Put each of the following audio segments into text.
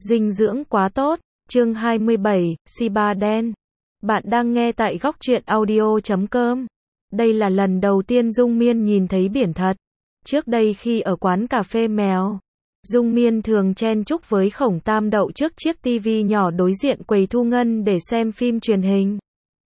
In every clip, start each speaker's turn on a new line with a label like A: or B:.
A: Dinh dưỡng quá tốt. Chương 27, Siba đen. Bạn đang nghe tại góc truyện audio.com. Đây là lần đầu tiên Dung Miên nhìn thấy biển thật. Trước đây khi ở quán cà phê mèo, Dung Miên thường chen chúc với Khổng Tam Đậu trước chiếc tivi nhỏ đối diện quầy thu ngân để xem phim truyền hình.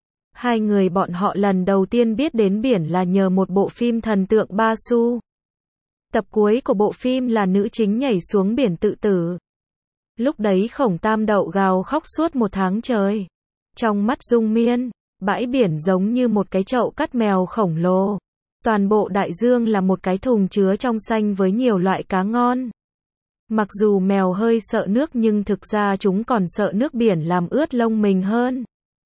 A: Hai người bọn họ lần đầu tiên biết đến biển là nhờ một bộ phim thần tượng Ba Su. Tập cuối của bộ phim là nữ chính nhảy xuống biển tự tử. Lúc đấy Khổng Tam Đậu gào khóc suốt một tháng trời. Trong mắt Dung Miên, bãi biển giống như một cái chậu cắt mèo khổng lồ. Toàn bộ đại dương là một cái thùng chứa trong xanh với nhiều loại cá ngon. Mặc dù mèo hơi sợ nước nhưng thực ra chúng còn sợ nước biển làm ướt lông mình hơn.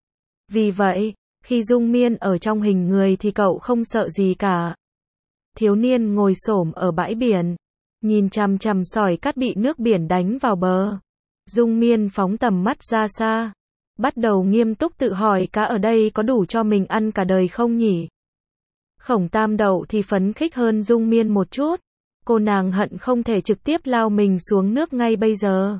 A: Vì vậy, khi Dung Miên ở trong hình người thì cậu không sợ gì cả. Thiếu niên ngồi xổm ở bãi biển, nhìn chằm chằm sỏi cát bị nước biển đánh vào bờ. Dung Miên phóng tầm mắt ra xa, bắt đầu nghiêm túc tự hỏi cá ở đây có đủ cho mình ăn cả đời không nhỉ? Khổng Tam Đậu thì phấn khích hơn Dung Miên một chút. Cô nàng hận không thể trực tiếp lao mình xuống nước ngay bây giờ.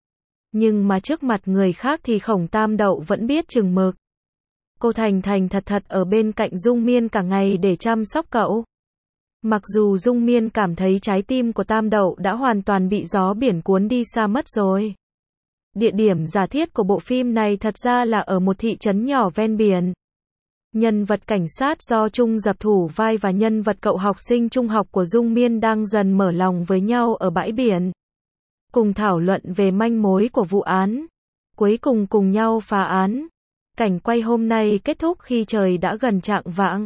A: Nhưng mà trước mặt người khác thì Khổng Tam Đậu vẫn biết chừng mực. Cô thành thành thật thật ở bên cạnh Dung Miên cả ngày để chăm sóc cậu. Mặc dù Dung Miên cảm thấy trái tim của Tam Đậu đã hoàn toàn bị gió biển cuốn đi xa mất rồi. Địa điểm giả thiết của bộ phim này thật ra là ở một thị trấn nhỏ ven biển. Nhân vật cảnh sát do Trung Dập thủ vai và nhân vật cậu học sinh trung học của Dung Miên đang dần mở lòng với nhau ở bãi biển. Cùng thảo luận về manh mối của vụ án. Cuối cùng cùng nhau phá án. Cảnh quay hôm nay kết thúc khi trời đã gần chạng vạng.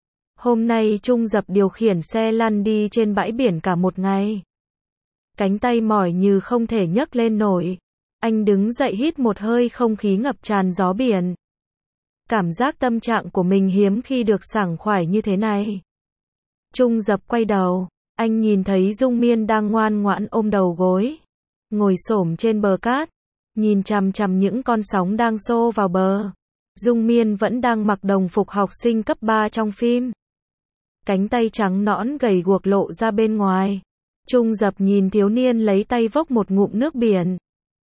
A: Hôm nay Trung Dập điều khiển xe lăn đi trên bãi biển cả một ngày. Cánh tay mỏi như không thể nhấc lên nổi. Anh đứng dậy hít một hơi không khí ngập tràn gió biển. Cảm giác tâm trạng của mình hiếm khi được sảng khoái như thế này. Trung Dập quay đầu, anh nhìn thấy Dung Miên đang ngoan ngoãn ôm đầu gối, ngồi xổm trên bờ cát, nhìn chằm chằm những con sóng đang xô vào bờ. Dung Miên vẫn đang mặc đồng phục học sinh cấp 3 trong phim. Cánh tay trắng nõn gầy guộc lộ ra bên ngoài. Trung Dập nhìn thiếu niên lấy tay vốc một ngụm nước biển,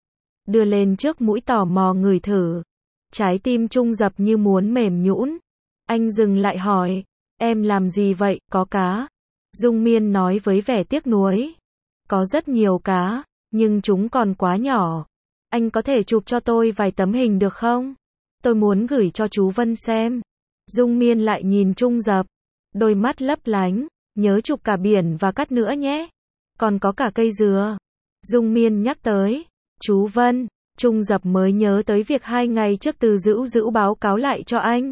A: đưa lên trước mũi tò mò ngửi thử. Trái tim Trung Dập như muốn mềm nhũn. Anh dừng lại hỏi, em làm gì vậy, có cá? Dung Miên nói với vẻ tiếc nuối, có rất nhiều cá, nhưng chúng còn quá nhỏ. Anh có thể chụp cho tôi vài tấm hình được không? Tôi muốn gửi cho chú Vân xem. Dung Miên lại nhìn Trung Dập, đôi mắt lấp lánh, nhớ chụp cả biển và cát nữa nhé. Còn có cả cây dừa. Dung Miên nhắc tới, chú Vân. Trung Dập mới nhớ tới việc 2 ngày trước Từ Dữu Dữu báo cáo lại cho anh.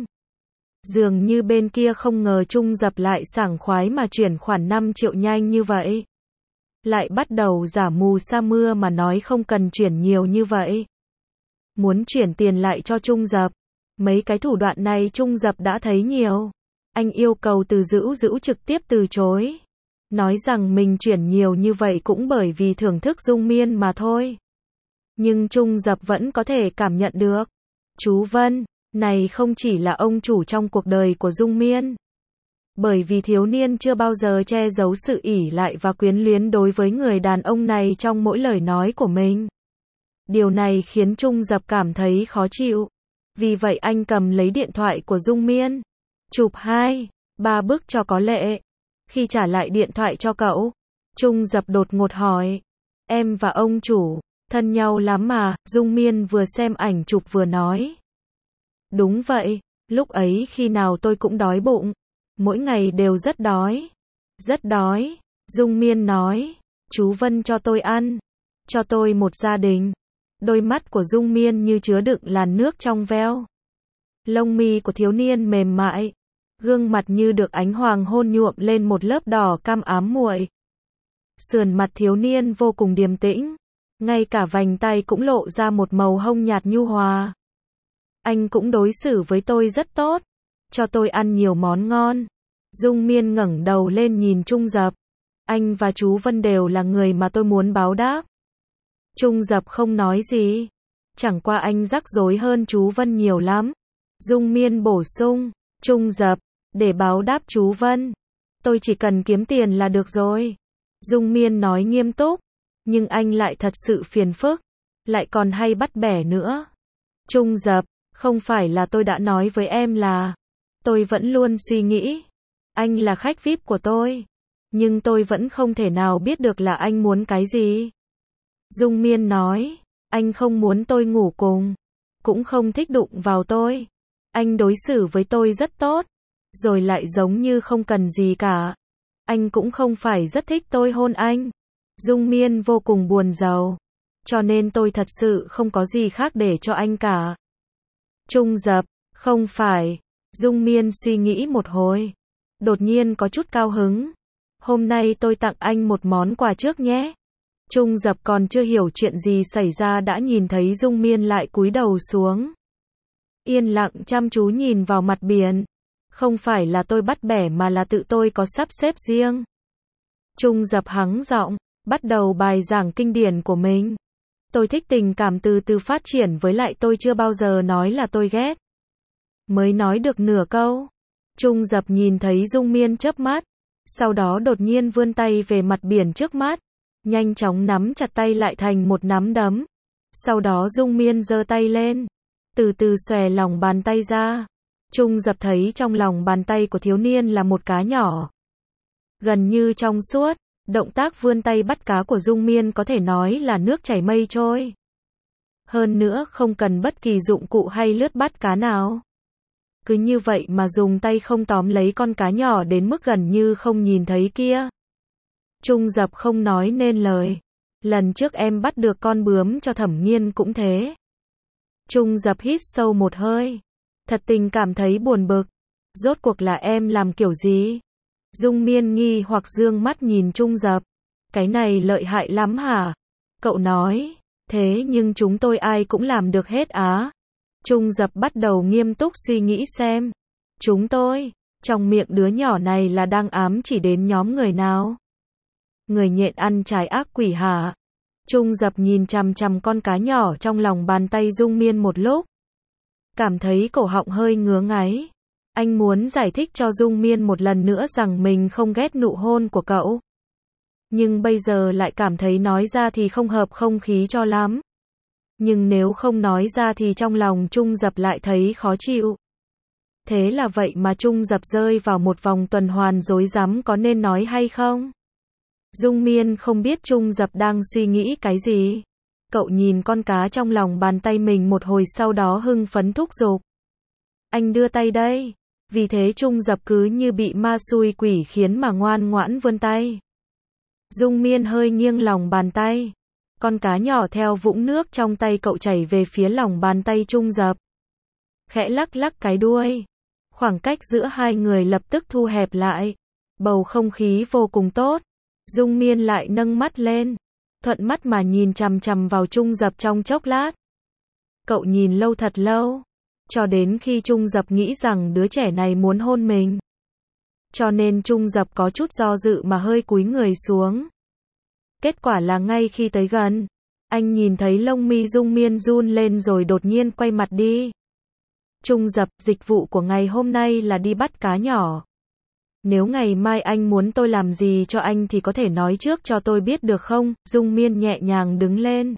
A: Dường như bên kia không ngờ Trung Dập lại sảng khoái mà chuyển khoản 5 triệu nhanh như vậy. Lại bắt đầu giả mù sa mưa mà nói không cần chuyển nhiều như vậy. Muốn chuyển tiền lại cho Trung Dập. Mấy cái thủ đoạn này Trung Dập đã thấy nhiều. Anh yêu cầu Từ Dữu Dữu trực tiếp từ chối. Nói rằng mình chuyển nhiều như vậy cũng bởi vì thưởng thức Dung Miên mà thôi. Nhưng Trung Dập vẫn có thể cảm nhận được. Chú Vân, này không chỉ là ông chủ trong cuộc đời của Dung Miên. Bởi vì thiếu niên chưa bao giờ che giấu sự ỷ lại và quyến luyến đối với người đàn ông này trong mỗi lời nói của mình. Điều này khiến Trung Dập cảm thấy khó chịu. Vì vậy anh cầm lấy điện thoại của Dung Miên. Chụp 2, 3 bức cho có lệ. Khi trả lại điện thoại cho cậu, Trung Dập đột ngột hỏi. Em và ông chủ thân nhau lắm mà? Dung Miên vừa xem ảnh chụp vừa nói. Đúng vậy, lúc ấy khi nào tôi cũng đói bụng. Mỗi ngày đều rất đói. Rất đói. Dung Miên nói. Chú Vân cho tôi ăn. Cho tôi một gia đình. Đôi mắt của Dung Miên như chứa đựng làn nước trong veo. Lông mi của thiếu niên mềm mại. Gương mặt như được ánh hoàng hôn nhuộm lên một lớp đỏ cam ám muội. Sườn mặt thiếu niên vô cùng điềm tĩnh. Ngay cả vành tay cũng lộ ra một màu hồng nhạt nhu hòa. Anh cũng đối xử với tôi rất tốt. Cho tôi ăn nhiều món ngon. Dung Miên ngẩng đầu lên nhìn Trung Dập. Anh và chú Vân đều là người mà tôi muốn báo đáp. Trung Dập không nói gì. Chẳng qua anh rắc rối hơn chú Vân nhiều lắm. Dung Miên bổ sung. Trung Dập, để báo đáp chú Vân, tôi chỉ cần kiếm tiền là được rồi. Dung Miên nói nghiêm túc. Nhưng anh lại thật sự phiền phức. lại còn hay bắt bẻ nữa. Trung Dập, không phải là tôi đã nói với em là, tôi vẫn luôn suy nghĩ, anh là khách VIP của tôi, nhưng tôi vẫn không thể nào biết được là anh muốn cái gì. Dung Miên nói, anh không muốn tôi ngủ cùng, cũng không thích đụng vào tôi. Anh đối xử với tôi rất tốt, rồi lại giống như không cần gì cả. Anh cũng không phải rất thích tôi hôn anh. Dung Miên vô cùng buồn rầu, cho nên tôi thật sự không có gì khác để cho anh cả. Trung Dập, không phải. Dung Miên suy nghĩ một hồi, đột nhiên có chút cao hứng. Hôm nay tôi tặng anh một món quà trước nhé. Trung Dập còn chưa hiểu chuyện gì xảy ra đã nhìn thấy Dung Miên lại cúi đầu xuống. Yên lặng chăm chú nhìn vào mặt biển. Không phải là tôi bắt bẻ mà là tự tôi có sắp xếp riêng. Trung Dập hắng giọng, bắt đầu bài giảng kinh điển của mình. Tôi thích tình cảm từ từ phát triển, với lại tôi chưa bao giờ nói là tôi ghét. Mới nói được nửa câu, Trung Dập nhìn thấy Dung Miên chớp mắt, sau đó đột nhiên vươn tay về mặt biển trước mắt, nhanh chóng nắm chặt tay lại thành một nắm đấm. Sau đó Dung Miên giơ tay lên, từ từ xòe lòng bàn tay ra. Trung Dập thấy trong lòng bàn tay của thiếu niên là một cá nhỏ, gần như trong suốt. Động tác vươn tay bắt cá của Dung Miên có thể nói là nước chảy mây trôi. Hơn nữa không cần bất kỳ dụng cụ hay lướt bắt cá nào. Cứ như vậy mà dùng tay không tóm lấy con cá nhỏ đến mức gần như không nhìn thấy kia. Trung Dập không nói nên lời. Lần trước em bắt được con bướm cho Thẩm Nghiên cũng thế. Trung Dập hít sâu một hơi, thật tình cảm thấy buồn bực. Rốt cuộc là em làm kiểu gì? Dung Miên nghi hoặc dương mắt nhìn Trung Dập. Cái này lợi hại lắm hả? Cậu nói, thế nhưng chúng tôi ai cũng làm được hết á. Trung Dập bắt đầu nghiêm túc suy nghĩ xem. Chúng tôi, trong miệng đứa nhỏ này là đang ám chỉ đến nhóm người nào? Người nhện ăn trái ác quỷ hả? Trung Dập nhìn chằm chằm con cá nhỏ trong lòng bàn tay Dung Miên một lúc. Cảm thấy cổ họng hơi ngứa ngáy. Anh muốn giải thích cho Dung Miên một lần nữa rằng mình không ghét nụ hôn của cậu. Nhưng bây giờ lại cảm thấy nói ra thì không hợp không khí cho lắm. Nhưng nếu không nói ra thì trong lòng Trung Dập lại thấy khó chịu. Thế là vậy mà Trung Dập rơi vào một vòng tuần hoàn rối rắm có nên nói hay không? Dung Miên không biết Trung Dập đang suy nghĩ cái gì. Cậu nhìn con cá trong lòng bàn tay mình một hồi sau đó hưng phấn thúc giục. Anh đưa tay đây. Vì thế Trung Dập cứ như bị ma xui quỷ khiến mà ngoan ngoãn vươn tay. Dung Miên hơi nghiêng lòng bàn tay. Con cá nhỏ theo vũng nước trong tay cậu chảy về phía lòng bàn tay Trung Dập. Khẽ lắc lắc cái đuôi. Khoảng cách giữa hai người lập tức thu hẹp lại. Bầu không khí vô cùng tốt. Dung Miên lại nâng mắt lên, thuận mắt mà nhìn chằm chằm vào Trung Dập trong chốc lát. Cậu nhìn lâu thật lâu, cho đến khi Trung Dập nghĩ rằng đứa trẻ này muốn hôn mình. Cho nên Trung Dập có chút do dự mà hơi cúi người xuống. Kết quả là ngay khi tới gần, anh nhìn thấy lông mi Dung Miên run lên rồi đột nhiên quay mặt đi. Trung Dập, dịch vụ của ngày hôm nay là đi bắt cá nhỏ. Nếu ngày mai anh muốn tôi làm gì cho anh thì có thể nói trước cho tôi biết được không? Dung Miên nhẹ nhàng đứng lên,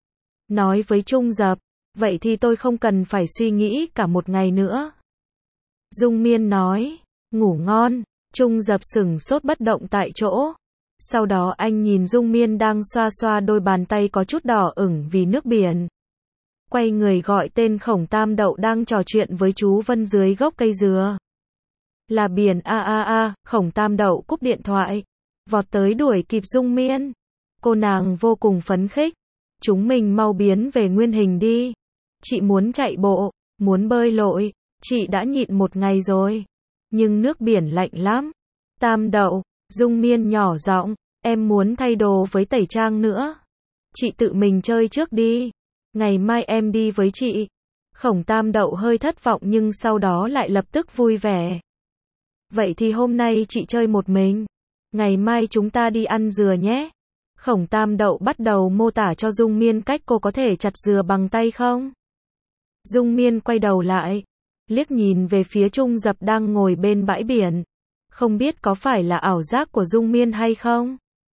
A: nói với Trung Dập, vậy thì tôi không cần phải suy nghĩ cả một ngày nữa. Dung Miên nói, ngủ ngon. Trung Dập sững sốt bất động tại chỗ. Sau đó anh nhìn Dung Miên đang xoa xoa đôi bàn tay có chút đỏ ửng vì nước biển. Quay người gọi tên Khổng Tam Đậu đang trò chuyện với chú Vân dưới gốc cây dừa. Là biển Khổng Tam Đậu cúp điện thoại, vọt tới đuổi kịp Dung Miên. Cô nàng vô cùng phấn khích. Chúng mình mau biến về nguyên hình đi. Chị muốn chạy bộ, muốn bơi lội, chị đã nhịn một ngày rồi. Nhưng nước biển lạnh lắm. Tam Đậu, Dung Miên nhỏ giọng, em muốn thay đồ với tẩy trang nữa. Chị tự mình chơi trước đi. Ngày mai em đi với chị. Khổng Tam Đậu hơi thất vọng nhưng sau đó lại lập tức vui vẻ. Vậy thì hôm nay chị chơi một mình. Ngày mai chúng ta đi ăn dừa nhé. Khổng Tam Đậu bắt đầu mô tả cho Dung Miên cách cô có thể chặt dừa bằng tay không. Dung Miên quay đầu lại, liếc nhìn về phía Trung Dập đang ngồi bên bãi biển. Không biết có phải là ảo giác của Dung Miên hay không?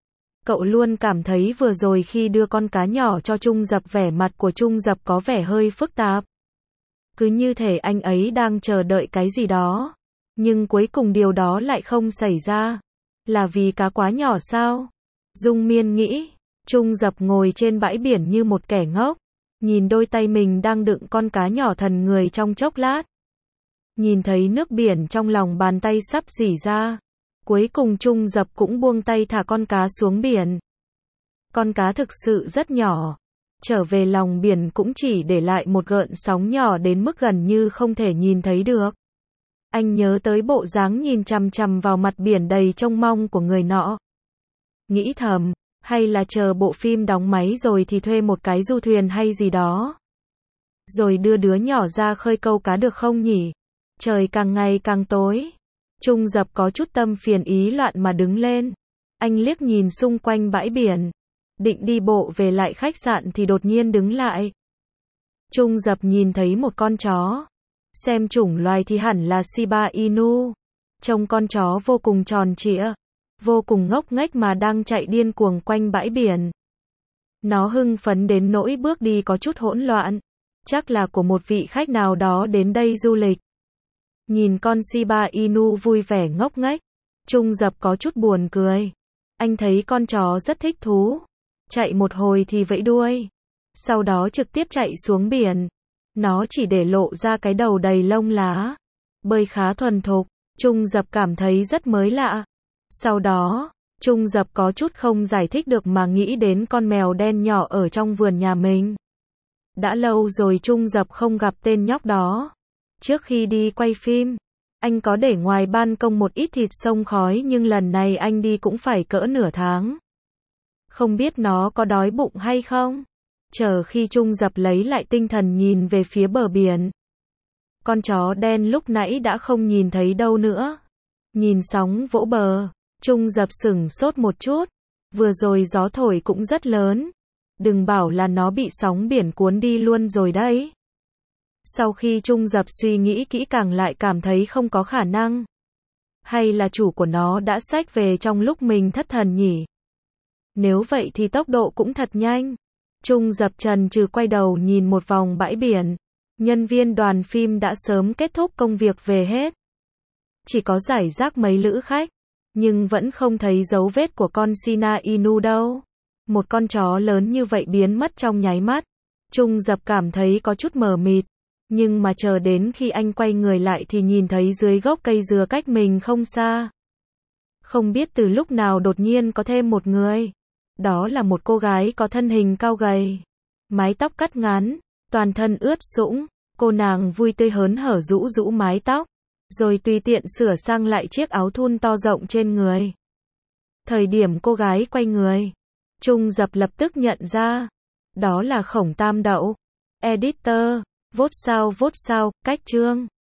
A: Cậu luôn cảm thấy vừa rồi khi đưa con cá nhỏ cho Trung Dập vẻ mặt của Trung Dập có vẻ hơi phức tạp. Cứ như thể anh ấy đang chờ đợi cái gì đó. Nhưng cuối cùng điều đó lại không xảy ra. Là vì cá quá nhỏ sao? Dung Miên nghĩ. Trung Dập ngồi trên bãi biển như một kẻ ngốc. Nhìn đôi tay mình đang đựng con cá nhỏ thần người trong chốc lát. Nhìn thấy nước biển trong lòng bàn tay sắp rỉ ra. Cuối cùng Trung Dập cũng buông tay thả con cá xuống biển. Con cá thực sự rất nhỏ. Trở về lòng biển cũng chỉ để lại một gợn sóng nhỏ đến mức gần như không thể nhìn thấy được. Anh nhớ tới bộ dáng nhìn chằm chằm vào mặt biển đầy trông mong của người nọ. Nghĩ thầm, hay là chờ bộ phim đóng máy rồi thì thuê một cái du thuyền hay gì đó. Rồi đưa đứa nhỏ ra khơi câu cá được không nhỉ? Trời càng ngày càng tối. Trung Dập có chút tâm phiền ý loạn mà đứng lên. Anh liếc nhìn xung quanh bãi biển. Định đi bộ về lại khách sạn thì đột nhiên đứng lại. Trung Dập nhìn thấy một con chó. Xem chủng loài thì hẳn là Shiba Inu. Trông con chó vô cùng tròn trịa, vô cùng ngốc nghếch mà đang chạy điên cuồng quanh bãi biển. Nó hưng phấn đến nỗi bước đi có chút hỗn loạn. Chắc là của một vị khách nào đó đến đây du lịch. Nhìn con Shiba Inu vui vẻ ngốc nghếch, Trung Dập có chút buồn cười. Anh thấy con chó rất thích thú. Chạy một hồi thì vẫy đuôi. Sau đó trực tiếp chạy xuống biển. Nó chỉ để lộ ra cái đầu đầy lông lá. Bơi khá thuần thục. Trung Dập cảm thấy rất mới lạ. Sau đó, Trung Dập có chút không giải thích được mà nghĩ đến con mèo đen nhỏ ở trong vườn nhà mình. Đã lâu rồi Trung Dập không gặp tên nhóc đó. Trước khi đi quay phim, anh có để ngoài ban công một ít thịt xông khói nhưng lần này anh đi cũng phải cỡ nửa tháng. Không biết nó có đói bụng hay không? Chờ khi Trung Dập lấy lại tinh thần nhìn về phía bờ biển. Con chó đen lúc nãy đã không nhìn thấy đâu nữa. Nhìn sóng vỗ bờ, Trung Dập sửng sốt một chút. Vừa rồi gió thổi cũng rất lớn. Đừng bảo là nó bị sóng biển cuốn đi luôn rồi đấy. Sau khi Trung Dập suy nghĩ kỹ càng lại cảm thấy không có khả năng. Hay là chủ của nó đã xách về trong lúc mình thất thần nhỉ? Nếu vậy thì tốc độ cũng thật nhanh. Trung Dập chần chừ quay đầu nhìn một vòng bãi biển. Nhân viên đoàn phim đã sớm kết thúc công việc về hết. Chỉ có rải rác mấy lữ khách. Nhưng vẫn không thấy dấu vết của con Shiba Inu đâu. Một con chó lớn như vậy biến mất trong nháy mắt. Trung Dập cảm thấy có chút mờ mịt. Nhưng mà chờ đến khi anh quay người lại thì nhìn thấy dưới gốc cây dừa cách mình không xa. Không biết từ lúc nào đột nhiên có thêm một người. Đó là một cô gái có thân hình cao gầy. Mái tóc cắt ngắn, toàn thân ướt sũng. Cô nàng vui tươi hớn hở rũ rũ mái tóc. Rồi tùy tiện sửa sang lại chiếc áo thun to rộng trên người. Thời điểm cô gái quay người, Trung Dập lập tức nhận ra. Đó là Khổng Tam Đậu. Editor, vote sao, cách chương.